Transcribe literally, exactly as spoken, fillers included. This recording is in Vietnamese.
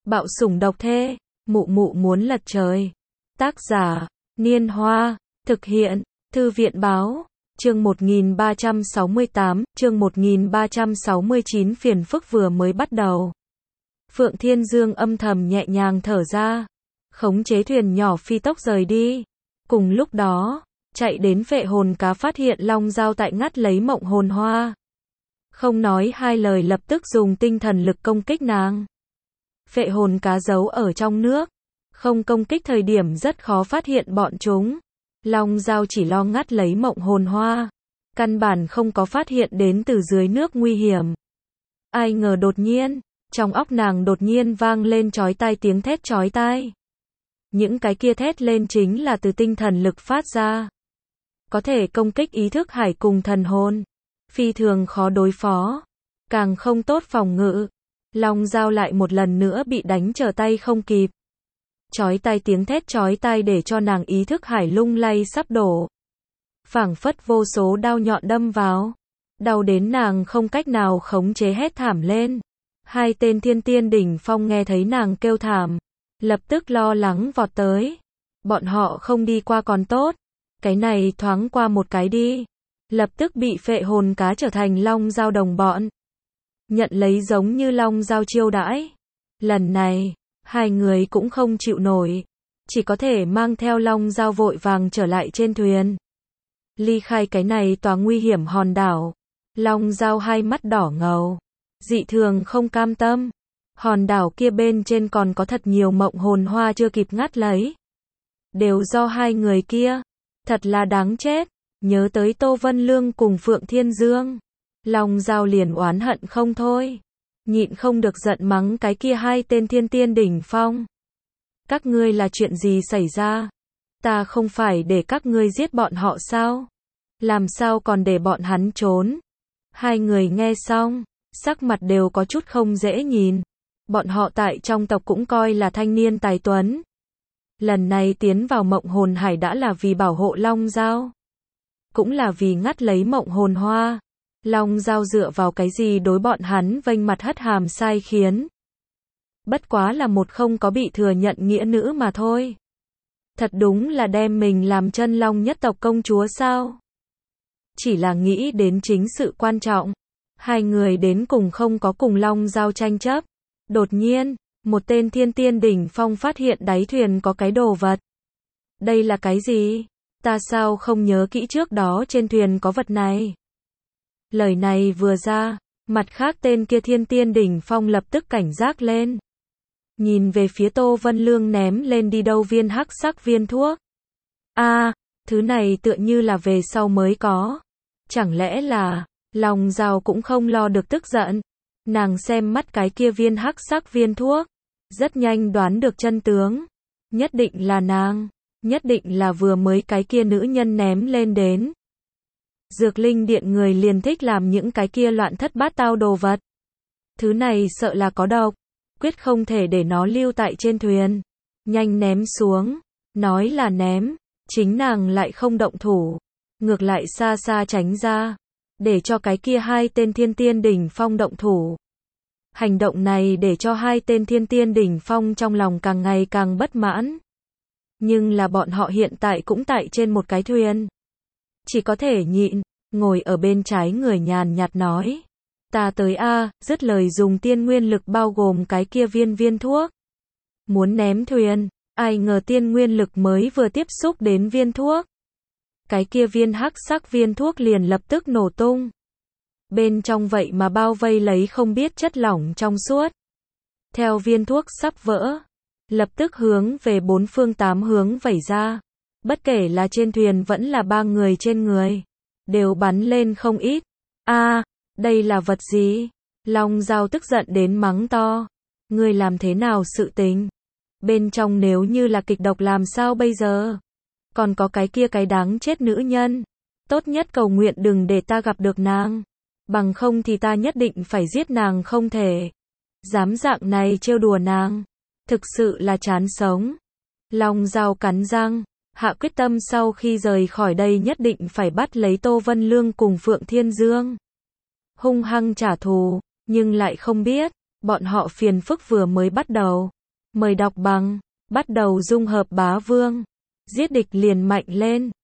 Bạo sủng độc thê, mụ mụ muốn lật trời. Tác giả, Niên Hoa, thực hiện, Thư viện báo, chương một nghìn ba trăm sáu mươi tám, chương một nghìn ba trăm sáu mươi chín phiền phức vừa mới bắt đầu. Phượng Thiên Dương âm thầm nhẹ nhàng thở ra, khống chế thuyền nhỏ phi tốc rời đi. Cùng lúc đó, chạy đến Phệ Hồn Cá phát hiện Long Dao tại ngắt lấy Mộng Hồn Hoa. Không nói hai lời lập tức dùng tinh thần lực công kích nàng. Phệ Hồn Cá giấu ở trong nước, không công kích thời điểm rất khó phát hiện bọn chúng. Long Dao chỉ lo ngắt lấy Mộng Hồn Hoa, căn bản không có phát hiện đến từ dưới nước nguy hiểm. Ai ngờ đột nhiên, trong óc nàng đột nhiên vang lên chói tai tiếng thét chói tai. Những cái kia thét lên chính là từ tinh thần lực phát ra. Có thể công kích ý thức hải cùng thần hồn. Phi thường khó đối phó, càng không tốt phòng ngự. Long Dao lại một lần nữa bị đánh trở tay không kịp. Chói tai tiếng thét chói tai để cho nàng ý thức hải lung lay sắp đổ. Phảng phất vô số đao nhọn đâm vào. Đau đến nàng không cách nào khống chế hét thảm lên. Hai tên thiên tiên đỉnh phong nghe thấy nàng kêu thảm, lập tức lo lắng vọt tới. Bọn họ không đi qua còn tốt, cái này thoáng qua một cái đi. Lập tức bị Phệ Hồn Cá trở thành Long Dao đồng bọn. Nhận lấy giống như Long Dao chiêu đãi. Lần này, hai người cũng không chịu nổi. Chỉ có thể mang theo Long Dao vội vàng trở lại trên thuyền. Ly khai cái này tòa nguy hiểm hòn đảo. Long Dao hai mắt đỏ ngầu. Dị thường không cam tâm. Hòn đảo kia bên trên còn có thật nhiều mộng hồn hoa chưa kịp ngắt lấy. Đều do hai người kia. Thật là đáng chết. Nhớ tới Tô Vân Lương cùng Phượng Thiên Dương. Long Dao liền oán hận không thôi. Nhịn không được giận mắng cái kia hai tên thiên tiên đỉnh phong. Các ngươi là chuyện gì xảy ra? Ta không phải để các ngươi giết bọn họ sao? Làm sao còn để bọn hắn trốn? Hai người nghe xong, sắc mặt đều có chút không dễ nhìn. Bọn họ tại trong tộc cũng coi là thanh niên tài tuấn. Lần này tiến vào Mộng Hồn Hải đã là vì bảo hộ Long Dao. Cũng là vì ngắt lấy Mộng Hồn Hoa. Long Dao dựa vào cái gì đối bọn hắn vênh mặt hất hàm sai khiến. Bất quá là một không có bị thừa nhận nghĩa nữ mà thôi. Thật đúng là đem mình làm chân long nhất tộc công chúa sao? Chỉ là nghĩ đến chính sự quan trọng. Hai người đến cùng không có cùng Long Dao tranh chấp. Đột nhiên, một tên thiên tiên đỉnh phong phát hiện đáy thuyền có cái đồ vật. Đây là cái gì? Ta sao không nhớ kỹ trước đó trên thuyền có vật này? Lời này vừa ra, mặt khác tên kia thiên tiên đỉnh phong lập tức cảnh giác lên. Nhìn về phía Tô Vân Lương ném lên đi đâu viên hắc sắc viên thuốc. A, à, thứ này tựa như là về sau mới có. Chẳng lẽ là, Long Dao cũng không lo được tức giận. Nàng xem mắt cái kia viên hắc sắc viên thuốc. Rất nhanh đoán được chân tướng. Nhất định là nàng. Nhất định là vừa mới cái kia nữ nhân ném lên đến. Dược linh điện người liền thích làm những cái kia loạn thất bát tao đồ vật. Thứ này sợ là có độc. Quyết không thể để nó lưu tại trên thuyền. Nhanh ném xuống. Nói là ném. Chính nàng lại không động thủ. Ngược lại xa xa tránh ra. Để cho cái kia hai tên thiên tiên đỉnh phong động thủ. Hành động này để cho hai tên thiên tiên đỉnh phong trong lòng càng ngày càng bất mãn. Nhưng là bọn họ hiện tại cũng tại trên một cái thuyền. Chỉ có thể nhịn, ngồi ở bên trái người nhàn nhạt nói. Ta tới a, dứt lời dùng tiên nguyên lực bao gồm cái kia viên viên thuốc. Muốn ném thuyền, ai ngờ tiên nguyên lực mới vừa tiếp xúc đến viên thuốc. Cái kia viên hắc sắc viên thuốc liền lập tức nổ tung. Bên trong vậy mà bao vây lấy không biết chất lỏng trong suốt. Theo viên thuốc sắp vỡ, lập tức hướng về bốn phương tám hướng vẩy ra. Bất kể là trên thuyền vẫn là ba người trên người, đều bắn lên không ít. A, à, đây là vật gì? Long Dao tức giận đến mắng to. Ngươi làm thế nào sự tình? Bên trong nếu như là kịch độc làm sao bây giờ? Còn có cái kia cái đáng chết nữ nhân. Tốt nhất cầu nguyện đừng để ta gặp được nàng. Bằng không thì ta nhất định phải giết nàng không thể. Dám dạng này trêu đùa nàng. Thực sự là chán sống. Long Dao cắn răng. Hạ quyết tâm sau khi rời khỏi đây nhất định phải bắt lấy Tô Vân Lương cùng Phượng Thiên Dương. Hung hăng trả thù. Nhưng lại không biết. Bọn họ phiền phức vừa mới bắt đầu. Mời đọc bằng. Bắt đầu dung hợp bá vương. Giết địch liền mạnh lên.